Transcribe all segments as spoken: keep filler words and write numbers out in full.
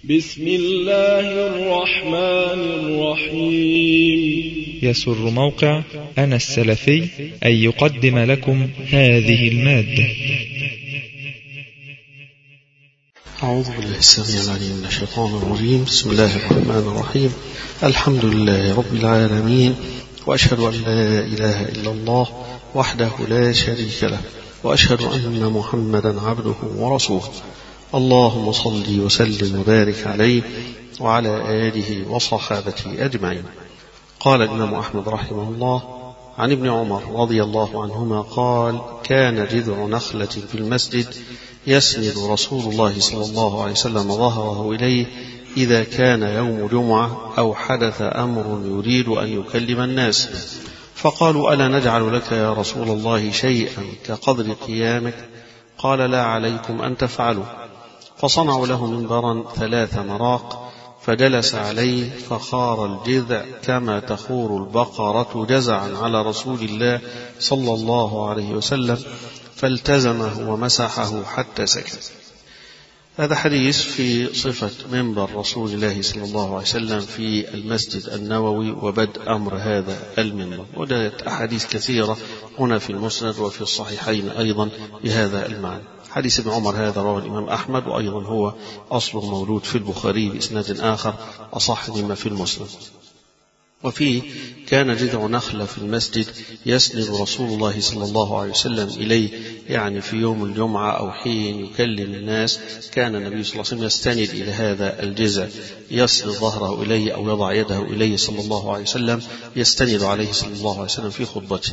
بسم الله الرحمن الرحيم. يسر موقع أنا السلفي أن يقدم لكم هذه المادة. أعوذ بالله السميع العليم من الشيطان الرجيم. بسم الله الرحمن الرحيم. الحمد لله رب العالمين، وأشهد أن لا إله إلا الله وحده لا شريك له، وأشهد أن محمدا عبده ورسوله. اللهم صل وسلم وبارك عليه وعلى آله وصحابته أجمعين. قال الإمام أحمد رحمه الله عن ابن عمر رضي الله عنهما قال: كان جذع نخلة في المسجد يسند رسول الله صلى الله عليه وسلم ظهره إليه إذا كان يوم جمعة أو حدث أمر يريد أن يكلم الناس، فقالوا: ألا نجعل لك يا رسول الله شيئا كقدر قيامك؟ قال: لا عليكم أن تفعلوا. فصنعوا له منبرا ثلاث مراق، فجلس عليه فخار الجذع كما تخور البقرة جزعا على رسول الله صلى الله عليه وسلم، فالتزمه ومسحه حتى سكت. هذا حديث في صفة منبر رسول الله صلى الله عليه وسلم في المسجد النبوي وبدء أمر هذا المنبر، وجاءت أحاديث كثيرة هنا في المسند وفي الصحيحين أيضا بهذا المعنى. حديث ابن عمر هذا رواه الإمام أحمد، وأيضا هو أصل موجود في البخاري بإسناد آخر أصح مما في المسند. وفيه: كان جذع نخلة في المسجد يسند رسول الله صلى الله عليه وسلم إليه، يعني في يوم الجمعة أو حين يكلم الناس كان النبي صلى الله عليه وسلم يستند إلى هذا الجذع، يسند ظهره إليه أو يضع يده إليه صلى الله عليه وسلم، يستند عليه صلى الله عليه وسلم في خطبته.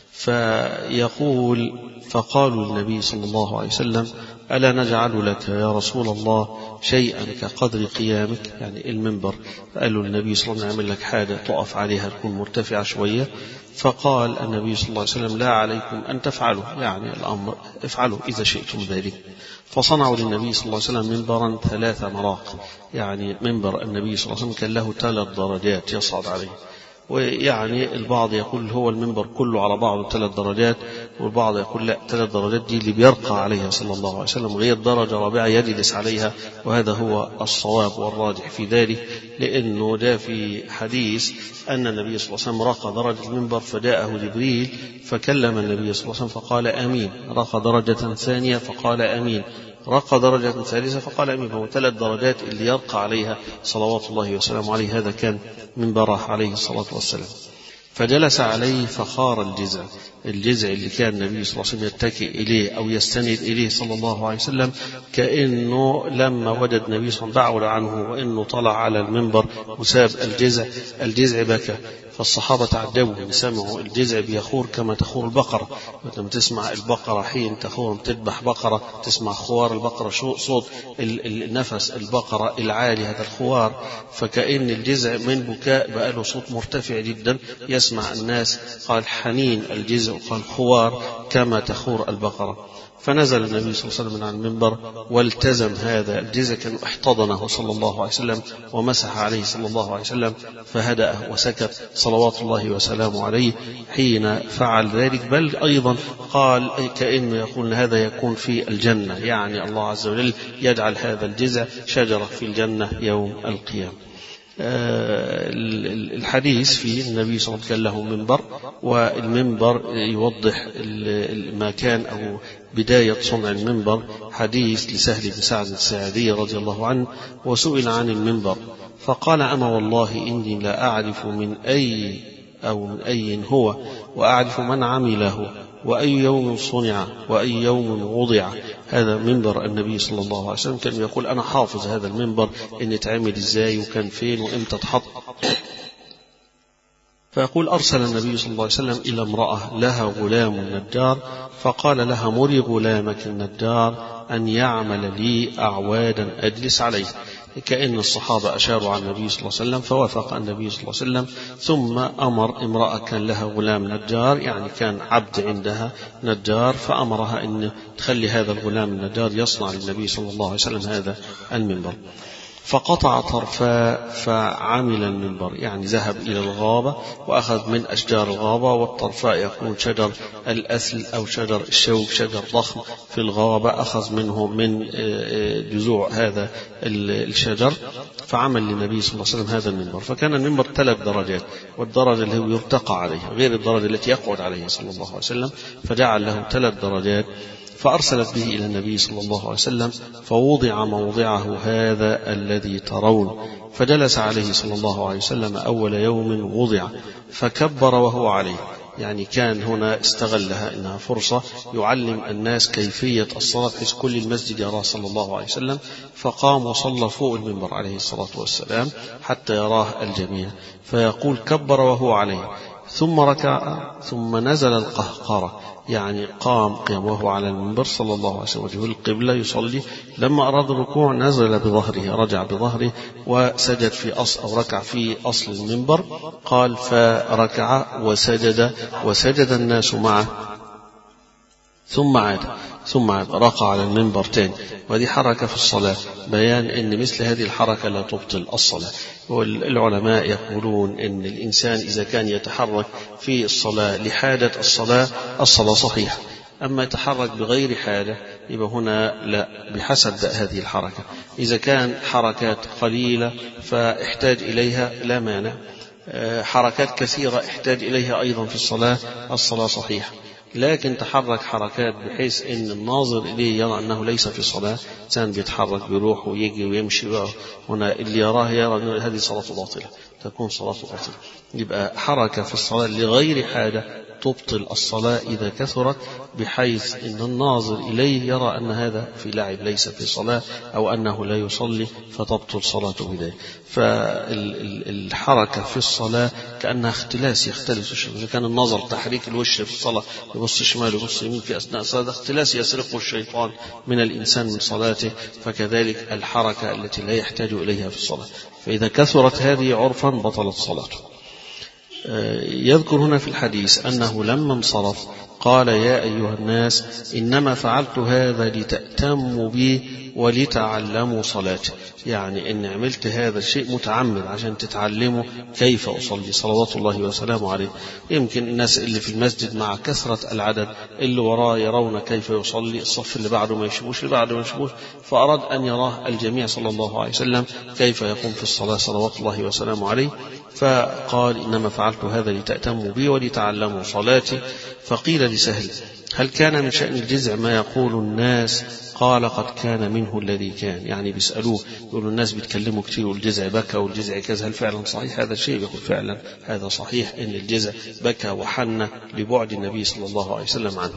فيقول: فقالوا للنبي صلى الله عليه وسلم: ألا نجعل لك يا رسول الله شيئا كقدر قيامك؟ يعني المنبر. قالوا للنبي صلى الله عليه وسلم: نعمل لك حاجة تقف عليها تكون مرتفعة شوية. فقال النبي صلى الله عليه وسلم: لا عليكم أن تفعلوا، يعني الأمر افعلوا إذا شئتم ذلك. فصنعوا للنبي صلى الله عليه وسلم منبرا ثلاث مراق، يعني منبر النبي صلى الله عليه وسلم كان له ثلاث درجات يصعد عليه. ويعني البعض يقول هو المنبر كله على بعضه ثلاث درجات، والبعض يقول لا، ثلاث درجات دي اللي بيرقى عليها صلى الله عليه وسلم، غير درجة رابعة يجلس عليها، وهذا هو الصواب والراجح في ذلك، لأنه جاء في حديث أن النبي صلى الله عليه وسلم رقى درجة المنبر فجاءه جبريل فكلم النبي صلى الله عليه وسلم فقال آمين، رقى درجة ثانية فقال آمين، رقى درجة ثالثة فقال أمين. فهو ثلاث درجات اللي يرقى عليها صلوات الله وسلامه عليه. هذا كان منبره عليه الصلاة والسلام. فجلس عليه فخار الجذع، الجذع اللي كان النبي صلى الله عليه وسلم يتكئ إليه أو يستند إليه صلى الله عليه وسلم، كأنه لما وجد النبي صلى الله عليه وسلم بعد عنه وإنه طلع على المنبر وساب الجذع، الجذع بكى. فالصحابة تعجبوا ان سمعوا الجذع بيخور كما تخور البقرة. لما تسمع البقرة حين تخور تذبح بقرة، تسمع خوار البقرة، صوت النفس البقرة العالي، هذا الخوار. فكأن الجذع من بكاء بقى له صوت مرتفع جدا يسمع الناس. قال حنين الجذع، قال خوار كما تخور البقرة. فنزل النبي صلى الله عليه وسلم عن المنبر والتزم هذا الجذع، كان احتضنه صلى الله عليه وسلم ومسح عليه صلى الله عليه وسلم، فهدأ وسكت صلوات الله وسلامه عليه حين فعل ذلك. بل أيضا قال كأنه يقول هذا يكون في الجنة، يعني الله عز وجل يجعل هذا الجذع شجرة في الجنة يوم القيامة. الحديث فيه النبي صلى الله عليه وسلم كان له منبر، والمنبر يوضح ما كان أو بداية صنع المنبر. حديث لسهل بن سعد الساعدي رضي الله عنه، وسئل عن المنبر فقال: أما والله إني لا أعرف من أي أو من أي هو، وأعرف من عمله، وأي يوم صنع، وأي يوم وضع. هذا منبر النبي صلى الله عليه وسلم، كان يقول أنا حافظ هذا المنبر إن يتعمل إزاي وكان فين وإمتى اتحط. فيقول: أرسل النبي صلى الله عليه وسلم إلى امرأة لها غلام نجار، فقال لها: مري غلامك النجار أن يعمل لي أعوادا أجلس عليه. كأن الصحابة أشاروا على النبي صلى الله عليه وسلم فوافق النبي صلى الله عليه وسلم. ثم أمر امرأة كان لها غلام نجار، يعني كان عبد عندها نجار، فأمرها أن تخلي هذا الغلام النجار يصنع للنبي صلى الله عليه وسلم هذا المنبر. فقطع طرفا فعمل المنبر، يعني ذهب إلى الغابة وأخذ من أشجار الغابة، والطرفاء يكون شجر الأثل أو شجر الشوك، شجر ضخم في الغابة، أخذ منه من جذوع هذا الشجر فعمل للنبي صلى الله عليه وسلم هذا المنبر. فكان المنبر ثلاث درجات، والدرجة اللي هو يرتقى عليها غير الدرجة التي يقعد عليها صلى الله عليه وسلم، فجعل له ثلاث درجات. فأرسلت به إلى النبي صلى الله عليه وسلم فوضع موضعه هذا الذي ترون، فجلس عليه صلى الله عليه وسلم أول يوم وضع فكبر وهو عليه، يعني كان هنا استغلها إنها فرصة يعلم الناس كيفية الصلاة بحيث كل المسجد يراه صلى الله عليه وسلم، فقام وصلى فوق المنبر عليه الصلاة والسلام حتى يراه الجميع، فيقول كبر وهو عليه، ثم ركع ثم نزل القهقرة، يعني قام قيام وهو على المنبر صلى الله عليه وسلم وجهه القبلة يصلي. لما أراد الركوع نزل بظهره، رجع بظهره وسجد في أصل أو ركع في أصل المنبر. قال فركع وسجد وسجد الناس معه، ثم عاد ثم عاد رقع على المنبر تاني. وهذه حركة في الصلاة، بيان أن مثل هذه الحركة لا تبطل الصلاة. والعلماء يقولون أن الإنسان إذا كان يتحرك في الصلاة لحاجة الصلاة الصلاة صحيحة، أما يتحرك بغير حاجة يبقى هنا لا، بحسب هذه الحركة. إذا كان حركات قليلة فاحتاج إليها لا مانع، حركات كثيرة احتاج إليها أيضا في الصلاة الصلاة صحيحة. لكن تحرك حركات بحيث ان الناظر اليه يرى انه ليس في صلاه، انسان بيتحرك بيروح ويجي ويمشي بقى، هنا اللي يراه يرى ان هذه صلاه باطله، تكون صلاه باطله. يبقى حركه في الصلاه لغير حاجه تبطل الصلاه اذا كثرت، بحيث ان الناظر اليه يرى ان هذا في لعب ليس في صلاه، او انه لا يصلي فتبطل صلاته بذلك. فالحركه في الصلاه كانها اختلاس يختلس، اذا كان النظر تحريك الوش في الصلاه يبص شمال يبص يمين في أثناء الصلاة اختلاس يسرقه الشيطان من الإنسان من صلاته، فكذلك الحركة التي لا يحتاج إليها في الصلاة، فإذا كثرت هذه عرفا بطلت صلاته. يذكر هنا في الحديث أنه لما انصرف قال يا أيها الناس إنما فعلت هذا لتأتموا بي ولتعلموا صلاتي، يعني إن عملت هذا الشيء متعمد عشان تتعلموا كيف أصلي صلوات الله وسلامه عليه. يمكن الناس اللي في المسجد مع كثرة العدد اللي وراه يرون كيف يصلي، الصف اللي بعده ما يشبوش اللي بعده ما يشبوش، فأراد أن يراه الجميع صلى الله عليه وسلم كيف يقوم في الصلاة صلوات الله وسلامه عليه، فقال إنما فعلت هذا لتأتموا بي ولتعلموا صلاتي. فقيل لسهل هل كان من شأن الجزع ما يقول الناس؟ قال قد كان منه الذي كان، يعني بيسألوه يقولوا الناس بيتكلموا كتير والجزع بكى والجزع كذا، هل فعلا صحيح هذا الشيء؟ يقول فعلا هذا صحيح إن الجزع بكى وحن لبعد النبي صلى الله عليه وسلم عنه.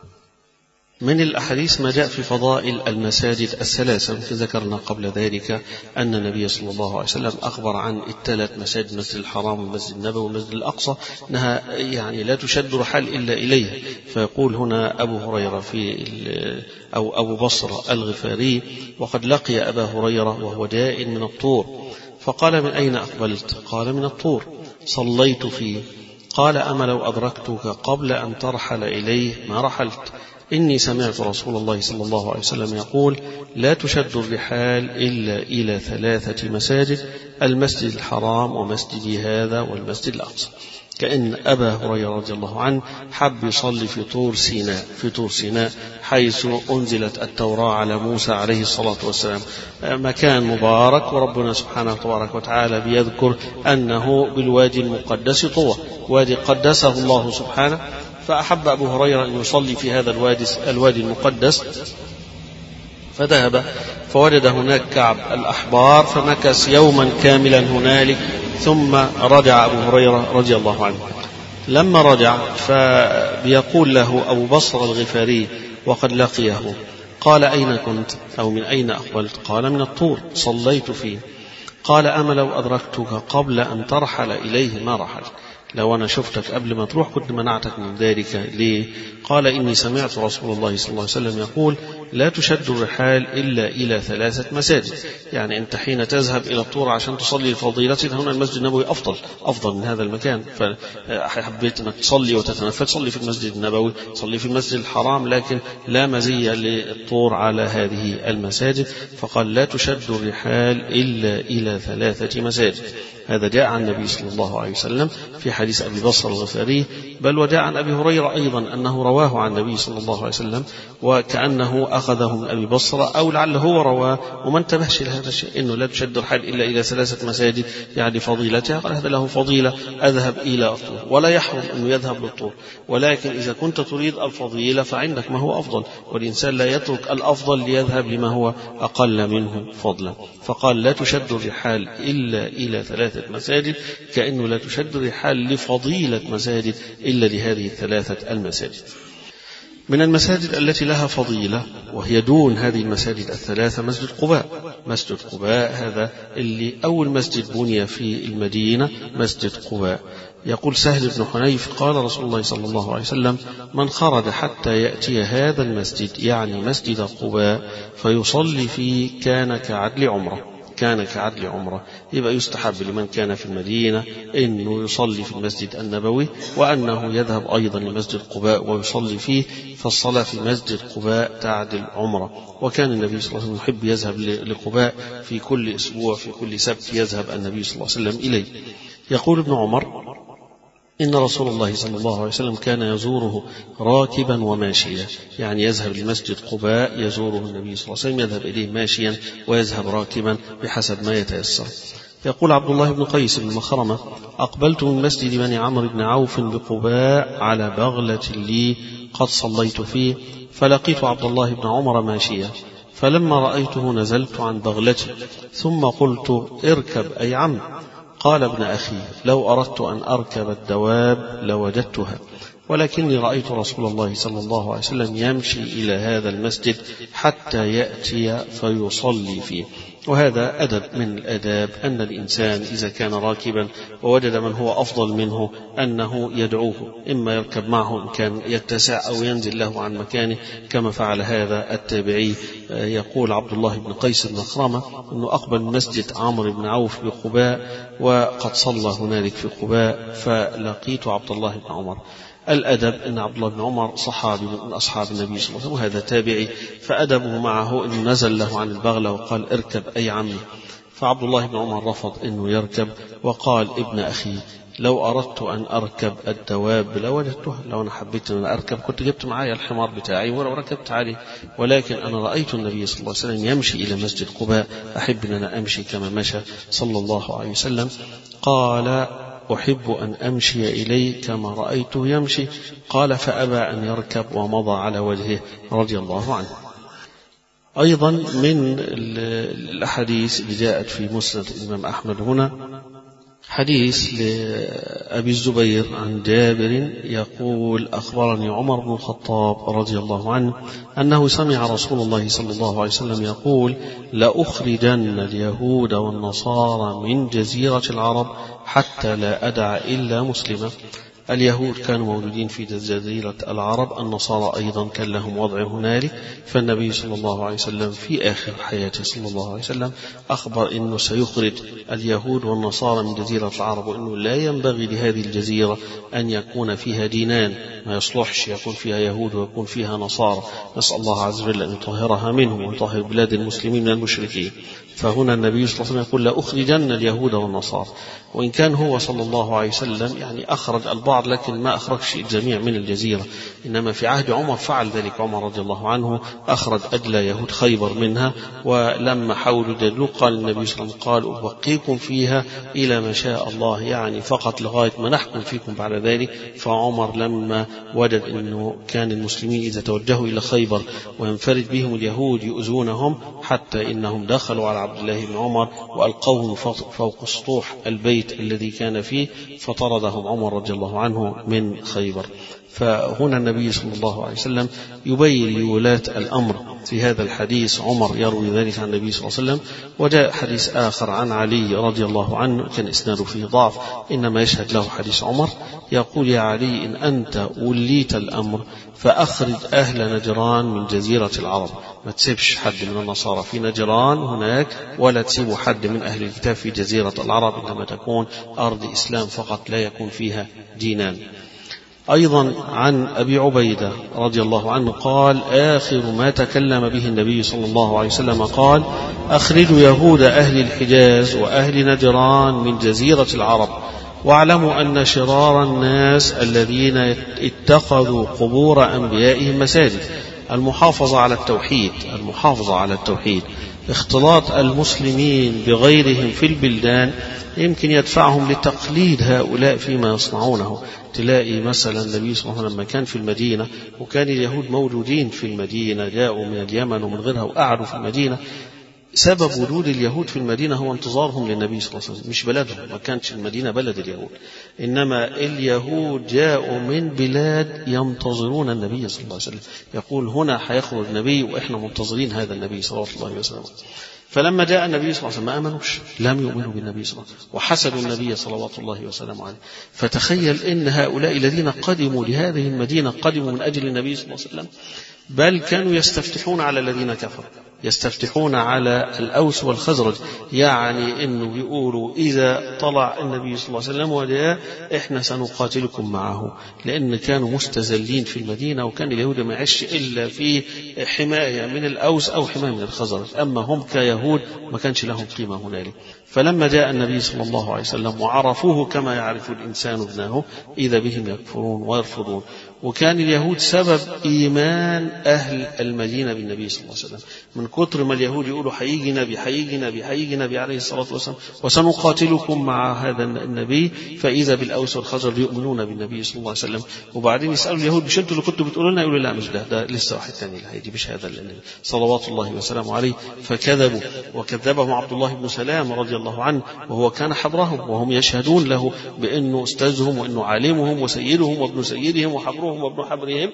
من الأحاديث ما جاء في فضائل المساجد الثلاثة، ذكرنا قبل ذلك أن النبي صلى الله عليه وسلم أخبر عن الثلاث مساجد، المسجد الحرام والمسجد النبوي والمسجد الأقصى، أنها يعني لا تشد رحال إلا إليها. فيقول هنا أبو هريرة في أو أبو بصرة الغفاري وقد لقي أبا هريرة وهو جاء من الطور، فقال من أين أقبلت؟ قال من الطور، صليت فيه. قال أما لو أدركتك قبل أن ترحل إليه ما رحلت، إني سمعت رسول الله صلى الله عليه وسلم يقول لا تشد الرحال إلا إلى ثلاثة مساجد، المسجد الحرام ومسجدي هذا والمسجد الأقصى. كأن أبا هريرة رضي الله عنه حب يصلي في طور سيناء، في طور سيناء حيث أنزلت التوراة على موسى عليه الصلاة والسلام، مكان مبارك، وربنا سبحانه تبارك وتعالى بيذكر أنه بالوادي المقدس طوى، وادي قدسه الله سبحانه، فأحب أبو هريرة أن يصلي في هذا الوادي, الوادي المقدس، فذهب فوجد هناك كعب الأحبار فمكث يوما كاملا هنالك، ثم رجع أبو هريرة رضي الله عنه. لما رجع فبيقول له أبو بصر الغفاري وقد لقيه قال أين كنت أو من أين أقبلت؟ قال من الطور، صليت فيه. قال أما لو أدركتك قبل أن ترحل إليه ما رحلت، لو أنا شفتك قبل ما تروح كنت منعتك من ذلك، ليه؟ قال إني سمعت رسول الله صلى الله عليه وسلم يقول لا تشد الرحال إلا إلى ثلاثة مساجد. يعني أنت حين تذهب إلى الطور عشان تصلي الفضيلة هنا المسجد النبوي أفضل أفضل من هذا المكان، فحبيت أنك تصلي وتتنفل تصلي في المسجد النبوي، تصلي في المسجد الحرام، لكن لا مزية للطور على هذه المساجد. فقال لا تشد الرحال إلا إلى ثلاثة مساجد. هذا جاء عن النبي صلى الله عليه وسلم في حديث أبي بصر الغفاري، بل وجاء عن أبي هريرة أيضا أنه رواه عن النبي صلى الله عليه وسلم، وكأنه أخذه من أبي بصر أو لعله هو رواه وما انتبهش لهذا الشيء، إنه لا تشد الرحال إلا إلى ثلاثة مساجد يعني فضيلتها. قال هذا له فضيلة أذهب إلى الطور، ولا يحرم أنه يذهب للطور، ولكن إذا كنت تريد الفضيلة فعندك ما هو أفضل، والإنسان لا يترك الأفضل ليذهب لما هو أقل منه فضلا. فقال لا تشد الرحال إلا إلى ثلاثة مساجد، كأنه لا تشد الرحال لفضيلة مساجد إلا لهذه الثلاثة المساجد. من المساجد التي لها فضيلة وهي دون هذه المساجد الثلاثة مسجد قباء. مسجد قباء هذا اللي أول مسجد بني في المدينة مسجد قباء. يقول سهل بن حنيف قال رسول الله صلى الله عليه وسلم من خرج حتى يأتي هذا المسجد يعني مسجد قباء فيصلي فيه كان كعدل عمره، كان كعدل عمره. يبقى يستحب لمن كان في المدينة أنه يصلي في المسجد النبوي وأنه يذهب أيضا لمسجد قباء ويصلي فيه، فالصلاة في مسجد قباء تعدل عمره. وكان النبي صلى الله عليه وسلم يحب يذهب لقباء في كل أسبوع، في كل سبت يذهب النبي صلى الله عليه وسلم إليه. يقول ابن عمر إن رسول الله صلى الله عليه وسلم كان يزوره راكبا وماشيا، يعني يذهب لمسجد قباء يزوره النبي صلى الله عليه وسلم، يذهب إليه ماشيا ويذهب راكبا بحسب ما يتيسر. يقول عبد الله بن قيس بن مخرمة أقبلت من مسجد بني عمرو بن عوف بقباء على بغلة لي قد صليت فيه، فلقيت عبد الله بن عمر ماشيا، فلما رأيته نزلت عن بغلتي ثم قلت اركب أي عم. قال ابن أخي لو أردت أن أركب الدواب لوجدتها، ولكني رأيت رسول الله صلى الله عليه وسلم يمشي إلى هذا المسجد حتى يأتي فيصلي فيه. وهذا أدب من الأداب أن الإنسان إذا كان راكبا ووجد من هو أفضل منه أنه يدعوه، إما يركب معه إن كان يتسع أو ينزل له عن مكانه كما فعل هذا التابعي. يقول عبد الله بن قيس بن مخرمة أنه أقبل مسجد عمرو بن عوف بقباء وقد صلى هنالك في قباء، فلقيت عبد الله بن عمر. الأدب أن عبد الله بن عمر صحابي من أصحاب النبي صلى الله عليه وسلم وهذا تابعي، فأدبه معه أنه نزل له عن البغلة وقال اركب أي عمي، فعبد الله بن عمر رفض أنه يركب وقال ابن أخي لو أردت أن أركب الدواب لوجدتها، لو أنا حبيت أن أركب كنت جبت معي الحمار بتاعي ولو ركبت عليه، ولكن أنا رأيت النبي صلى الله عليه وسلم يمشي إلى مسجد قباء، أحب أن أنا أمشي كما مشى صلى الله عليه وسلم. قال أحب أن أمشي إليه كما رأيته يمشي. قال فأبى أن يركب ومضى على وجهه رضي الله عنه. أيضا من الأحاديث اللي جاءت في مسند الإمام أحمد هنا حديث لأبي الزبير عن جابر يقول أخبرني عمر بن الخطاب رضي الله عنه أنه سمع رسول الله صلى الله عليه وسلم يقول لأخرجن اليهود والنصارى من جزيرة العرب حتى لا أدع إلا مسلما. اليهود كانوا موجودين في جزيرة العرب، النصارى أيضا كان لهم وضع هنالك، فالنبي صلى الله عليه وسلم في آخر حياته صلى الله عليه وسلم أخبر أنه سيخرج اليهود والنصارى من جزيرة العرب، وأنه لا ينبغي لهذه الجزيرة أن يكون فيها دينان، ما يصلحش يكون فيها يهود ويكون فيها نصارى. نسأل الله عز وجل أن يطهرها منهم ويطهر بلاد المسلمين من المشركين. فهنا النبي صلى الله عليه وسلم يقول لا أخرجن اليهود والنصارى، وإن كان هو صلى الله عليه وسلم يعني أخرج البعض لكن ما أخرجش الجميع من الجزيرة، إنما في عهد عمر فعل ذلك عمر رضي الله عنه، أخرج أدلى يهود خيبر منها، ولما حاولوا يجادلوه قال النبي صلى الله عليه وسلم قال أبقيكم فيها إلى ما شاء الله، يعني فقط لغاية ما نحكم فيكم بعد ذلك. فعمر لما وجد أنه كان المسلمين إذا توجهوا إلى خيبر وينفرد بهم اليهود يؤذونهم حتى إنهم دخلوا على عبد الله بن عمر وألقوهم فوق سطوح البيت الذي كان فيه، فطردهم عمر رضي الله عنه من خيبر. فهنا النبي صلى الله عليه وسلم يبين لولاة الأمر في هذا الحديث عمر يروي ذلك عن النبي صلى الله عليه وسلم. وجاء حديث آخر عن علي رضي الله عنه كان إسناده فيه ضعف إنما يشهد له حديث عمر يقول: يا علي إن أنت وليت الأمر فأخرج أهل نجران من جزيرة العرب، ما تسيبش حد من النصارى في نجران هناك ولا تسيبوا حد من أهل الكتاب في جزيرة العرب، إنما تكون أرض إسلام فقط لا يكون فيها دينان. أيضا عن أبي عبيدة رضي الله عنه قال: آخر ما تكلم به النبي صلى الله عليه وسلم قال: أخرجوا يهود أهل الحجاز وأهل نجران من جزيرة العرب، واعلموا أن شرار الناس الذين اتخذوا قبور أنبيائهم مساجد. المحافظة على التوحيد، المحافظة على التوحيد. اختلاط المسلمين بغيرهم في البلدان يمكن يدفعهم لتقليد هؤلاء فيما يصنعونه. تلاقي مثلا النبي صلى الله عليه وسلم لما كان في المدينة وكان اليهود موجودين في المدينة، جاءوا من اليمن ومن غيرها وقعدوا في المدينة، سبب وجود اليهود في المدينة هو انتظارهم للنبي صلى الله عليه وسلم، مش بلدهم، ما كانتش المدينة بلد اليهود، إنما اليهود جاءوا من بلاد ينتظرون النبي صلى الله عليه وسلم، يقول هنا حيخرج النبي وإحنا منتظرين هذا النبي صلى الله عليه وسلم. فلما جاء النبي صلى الله عليه وسلم ما آمنوش، لم يؤمنوا بالنبي صلى الله عليه وسلم وحسدوا النبي صلوات الله وسلامه عليه. فتخيل إن هؤلاء الذين قدموا لهذه المدينة قدموا من أجل النبي صلى الله عليه وسلم، بل كانوا يستفتحون على الذين كفروا، يستفتحون على الأوس والخزرج، يعني إنه بيقولوا إذا طلع النبي صلى الله عليه وسلم وجاء إحنا سنقاتلكم معه، لأن كانوا مستذلين في المدينة، وكان اليهود ما يعيش إلا في حماية من الأوس أو حماية من الخزرج، أما هم كيهود ما كانش لهم قيمة هنالك. فلما جاء النبي صلى الله عليه وسلم وعرفوه كما يعرف الإنسان ابنه إذا بهم يكفرون ويرفضون. وكان اليهود سبب إيمان أهل المدينة بالنبي صلى الله عليه وسلم، من كتر ما اليهود يقولوا حيجي نبي حيجي نبي حيجي نبي عليه الصلاة والسلام وسنقاتلكم مع هذا النبي، فإذا بالأوس والخزرج يؤمنون بالنبي صلى الله عليه وسلم. وبعدين يسألوا اليهود: مش انتوا اللي كنتوا بتقولوا لنا؟ يقولوا: لا مش ده، ده لسه واحد ثاني اللي هيجي، مش هذا النبي صلوات الله وسلامه عليه. فكذبوا، وكذبهم عبد الله بن سلام رضي الله عنه، وهو كان حبرهم وهم يشهدون له بأنه أستاذهم وأنه عالمهم وسيدهم وابن سيدهم وحبرهم وابن حبرهم.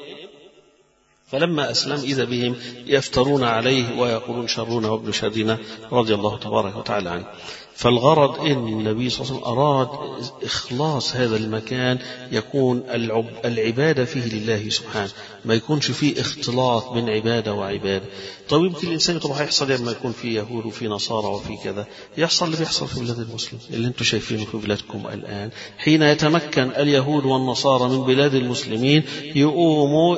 فلما أسلم إذا بهم يفترون عليه ويقولون شرنا وابن شرنا رضي الله تبارك وتعالى عنه. فالغرض إن النبي صلى الله عليه وسلم أراد إخلاص هذا المكان، يكون العبادة فيه لله سبحانه، ما يكونش فيه اختلاط بين عبادة وعبادة. طيب يمكن الإنسان طبعا هيحصل لما يكون فيه يهود وفي نصارى وفي كذا، يحصل اللي بيحصل في بلاد المسلم اللي انتم شايفينه في بلادكم الآن. حين يتمكن اليهود والنصارى من بلاد المسلمين يقوموا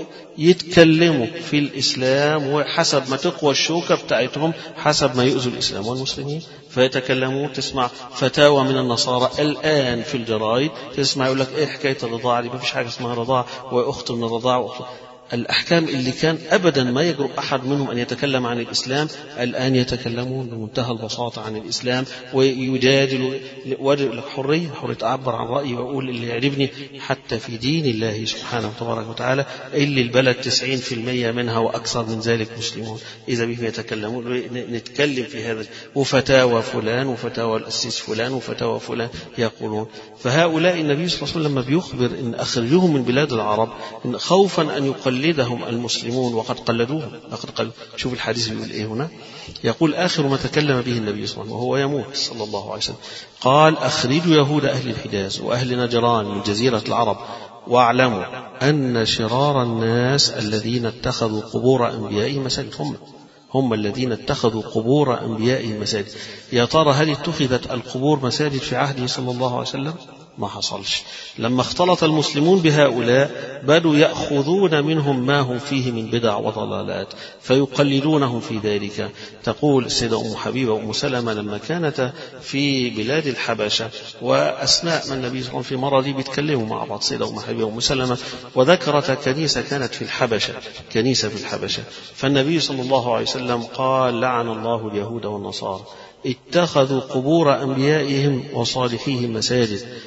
يتكلموا في الإسلام، وحسب ما تقوى الشوكة بتاعتهم حسب ما يؤذوا الإسلام والمسلمين، فيتكلمون. تسمع فتاوى من النصارى الآن في الجرائد، تسمع يقول لك إيه حكاية الرضاعة دي؟ ما فيش حاجة اسمها رضاعة، وأخت من الرضاعة وأخت. الأحكام اللي كان أبدا ما يجرؤ أحد منهم أن يتكلم عن الإسلام الآن يتكلمون بمنتهى البساطة عن الإسلام ويجادلوا. وجه حرية، حرية أعبر عن رأيي وأقول اللي يعجبني حتى في دين الله سبحانه وتبارك وتعالى، اللي البلد تسعين في المية منها وأكثر من ذلك مسلمون، إذا بهم يتكلمون نتكلم في هذا. وفتاوى فلان وفتاوى الأسيس فلان وفتاوى فلان يقولون. فهؤلاء النبي صلى الله عليه وسلم لما بيخبر إن أخرجوهم من بلاد العرب إن خوفا أن يقل قلدهم المسلمون وقد قلدوهم. لقد قل... شوف الحديث بيقول ايه هنا، يقول آخر ما تكلم به النبي صلى الله عليه وسلم وهو يموت صلى الله عليه وسلم قال: أخرجوا يهود أهل الحجاز وأهل نجران من جزيرة العرب، واعلموا أن شرار الناس الذين اتخذوا قبور أنبيائهم مساجد. هم هم الذين اتخذوا قبور أنبيائهم مساجد. يا ترى هل اتخذت القبور مساجد في عهده صلى الله عليه وسلم؟ ما حصلش. لما اختلط المسلمون بهؤلاء بدوا يأخذون منهم ما هم فيه من بدع وضلالات فيقلدونهم في ذلك. تقول السيدة أم حبيبة وأم سلمة لما كانت في بلاد الحبشة وأثناء ما النبي صلى الله عليه وسلم في مرضه بيتكلموا مع بعض السيدة أم حبيبة وأم سلمة، وذكرت كنيسة كانت في الحبشة، كنيسة في الحبشة، فالنبي صلى الله عليه وسلم قال: لعن الله اليهود والنصارى اتخذوا قبور أنبيائهم وصالحيهم مساجد.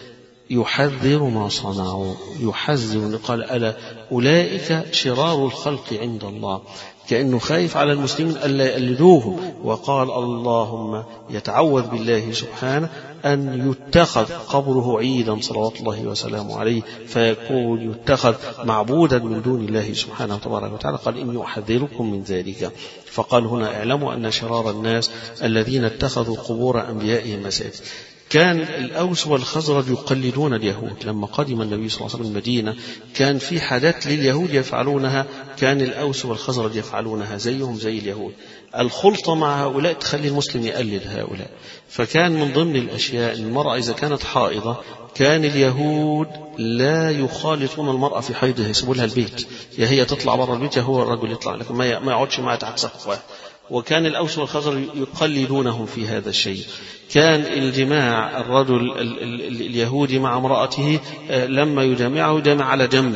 يحذر ما صنعوا، يحذر، قال ألا أولئك شرار الخلق عند الله، كأنه خايف على المسلمين ألا يقلدوه. وقال اللهم يتعوذ بالله سبحانه أن يتخذ قبره عيدا صلوات الله وسلامه عليه، فيكون يتخذ معبودا من دون الله سبحانه وتبارك وتعالى. قال إني أحذركم من ذلك. فقال هنا اعلموا أن شرار الناس الذين اتخذوا قبور أنبيائهم مساجد. كان الأوس والخزرج يقلدون اليهود. لما قدم النبي صلى الله عليه وسلم المدينة كان في حاجات لليهود يفعلونها، كان الأوس والخزرج يفعلونها زيهم زي اليهود. الخلطة مع هؤلاء تخلي المسلم يقلد هؤلاء. فكان من ضمن الأشياء المرأة إذا كانت حائضة كان اليهود لا يخالطون المرأة في حيضها، يسيبوا لها البيت، يا هي تطلع برا البيت يا هو الرجل يطلع، لكن ما يقعدش معها تحت سقف. وكان الأوس والخزرج يقلدونهم في هذا الشيء. كان الجماع الرجل اليهودي مع امرأته لما يجامعه يجامع على جنب،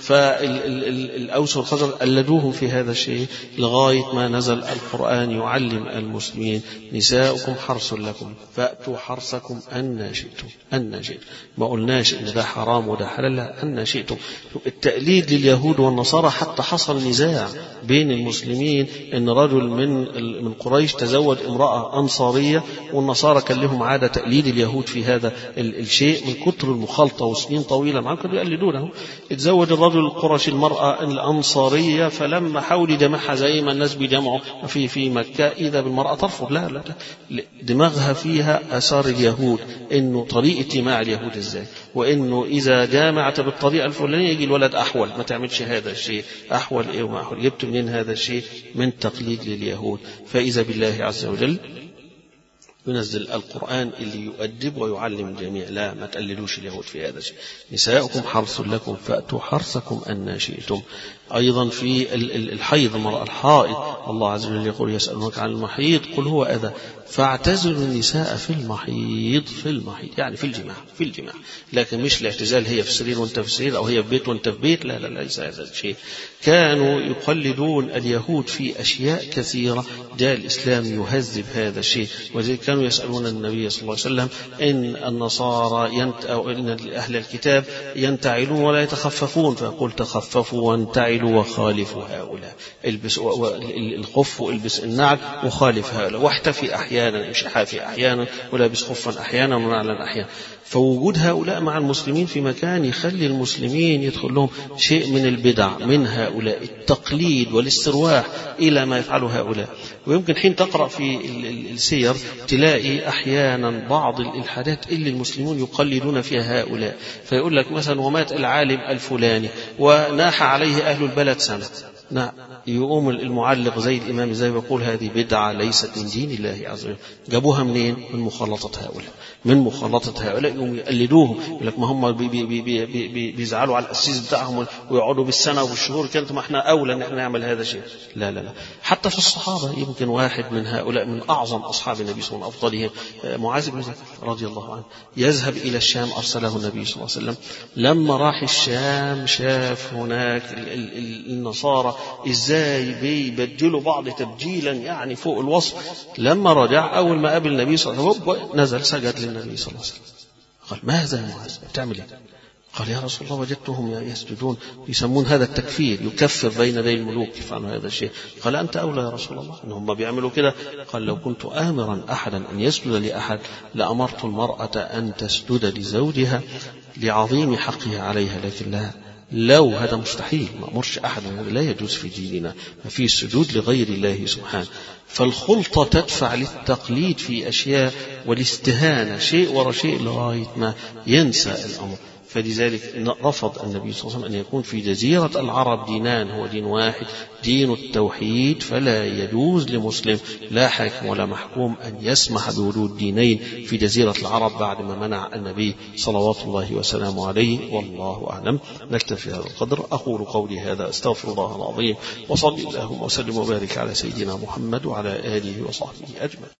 فالأوس والخزرج قلدوهم في هذا الشيء لغاية ما نزل القرآن يعلم المسلمين نساؤكم حرث لكم فأتوا حرثكم أن شئتم. أن شئتم، ما قلناش إن ده حرام وده حلال، لا، أن شئتم. التقليد لليهود والنصارى حتى حصل نزاع بين المسلمين إن رجل من من قريش تزوج امرأة أنصارية، والنصارى كان لهم عادة تقليد اليهود في هذا الشيء من كتر المخالطة وسنين طويلة معهم كانوا يقلدونه. اتزوج الرجل القرشي المرأة الأنصارية، فلما حاول يجمعها زي ما الناس بيجمعوا في في مكة إذا بالمرأة ترفض، لا لا لا، دماغها فيها آثار اليهود، إنه طريقة جماع اليهود إزاي، وإنه إذا جامعت بالطريقة الفلانية يجي الولد أحول، ما تعملش هذا الشيء. أحول إيه وما أحول، جبت منين هذا الشيء؟ من تقليد لليهود. فإذا بالله عز وجل ينزل القرآن اللي يؤدب ويعلم الجميع، لا ما تقلدوش اليهود في هذا الشيء. نساؤكم حرث لكم فأتوا حرثكم أن شئتم. أيضا في الحيض، المرأة الحائض الله عز وجل يقول يسألونك عن المحيض قل هو أذى فاعتزلوا النساء في المحيض. في المحيض يعني في الجماع، في الجماع، لكن مش الاعتزال هي في السرير وانت في السرير، أو هي في بيت وانت في بيت، لا لا ليس هذا الشيء. كانوا يقلدون اليهود في أشياء كثيرة، جاء الإسلام يهذب هذا الشيء. وذلك كانوا يسألون النبي صلى الله عليه وسلم إن النصارى ينت أو إن أهل الكتاب ينتعلون ولا يتخففون، فيقول تخففوا وانتعلوا وخالفوا هؤلاء، البس الخف والبس النعل وخالف هؤلاء، واحتفي أحيانا، مش حافي أحيانا، ولابس خفا أحيانا ونعلا أحيانا. فوجود هؤلاء مع المسلمين في مكان يخلي المسلمين يدخل لهم شيء من البدع من هؤلاء، التقليد والاسترواح إلى ما يفعله هؤلاء. ويمكن حين تقرأ في السير تلاقي أحيانا بعض الحاجات اللي المسلمون يقلدون فيها هؤلاء، فيقول لك مثلا ومات العالم الفلاني وناح عليه أهل البلد سنة، نعم، يقوم المعلق زي الإمام زي بيقول هذه بدعة ليست من دين الله عز وجل. جابوها منين؟ من مخالطة هؤلاء، من مخالطة هؤلاء، يقوم يقلدوهم. يقول لك ما هم بي بي بي بي بي بيزعلوا على الأسيس بتاعهم ويقعدوا بالسنة وبالشهور كانت، ما احنا أولى ان احنا نعمل هذا الشيء. لا لا لا، حتى في الصحابة يمكن واحد من هؤلاء من أعظم أصحاب النبي صلى الله عليه وسلم أفضلهم معاذ بن جبل رضي الله عنه، يذهب إلى الشام، أرسله النبي صلى الله عليه وسلم. لما راح الشام شاف هناك النصارى إزاي بيبدلوا بعض تبجيلا يعني فوق الوصف. لما رجع أول ما قابل النبي صلى الله عليه وسلم نزل سجد للنبي صلى الله عليه وسلم. قال ماذا يا معاذ بتعمل ايه؟ قال يا رسول الله وجدتهم يسجدون، يسمون هذا التكفير، يكفر بين يدي الملوك يفعلوا هذا الشيء. قال أنت أولى يا رسول الله أنهم بيعملوا كده. قال لو كنت آمرا أحدا أن يسجد لأحد لأمرت المرأة أن تسجد لزوجها لعظيم حقها عليها، لكن لا، لو هذا مستحيل، ما أمرش أحد، لا يجوز في ديننا، ما في السجود لغير الله سبحانه. فالخلطة تدفع للتقليد في أشياء والاستهانة شيء ورا شيء لغاية ما ينسى الأمر. فلذلك رفض النبي صلى الله عليه وسلم أن يكون في جزيرة العرب دينان، هو دين واحد دين التوحيد، فلا يجوز لمسلم لا حاكم ولا محكوم أن يسمح بوجود دينين في جزيرة العرب بعد ما منع النبي صلوات الله وسلامه عليه. والله أعلم. نكتفي هذا القدر. أقول قولي هذا أستغفر الله العظيم، وصلي اللهم وسلم وبارك على سيدنا محمد وعلى آله وصحبه أجمعين.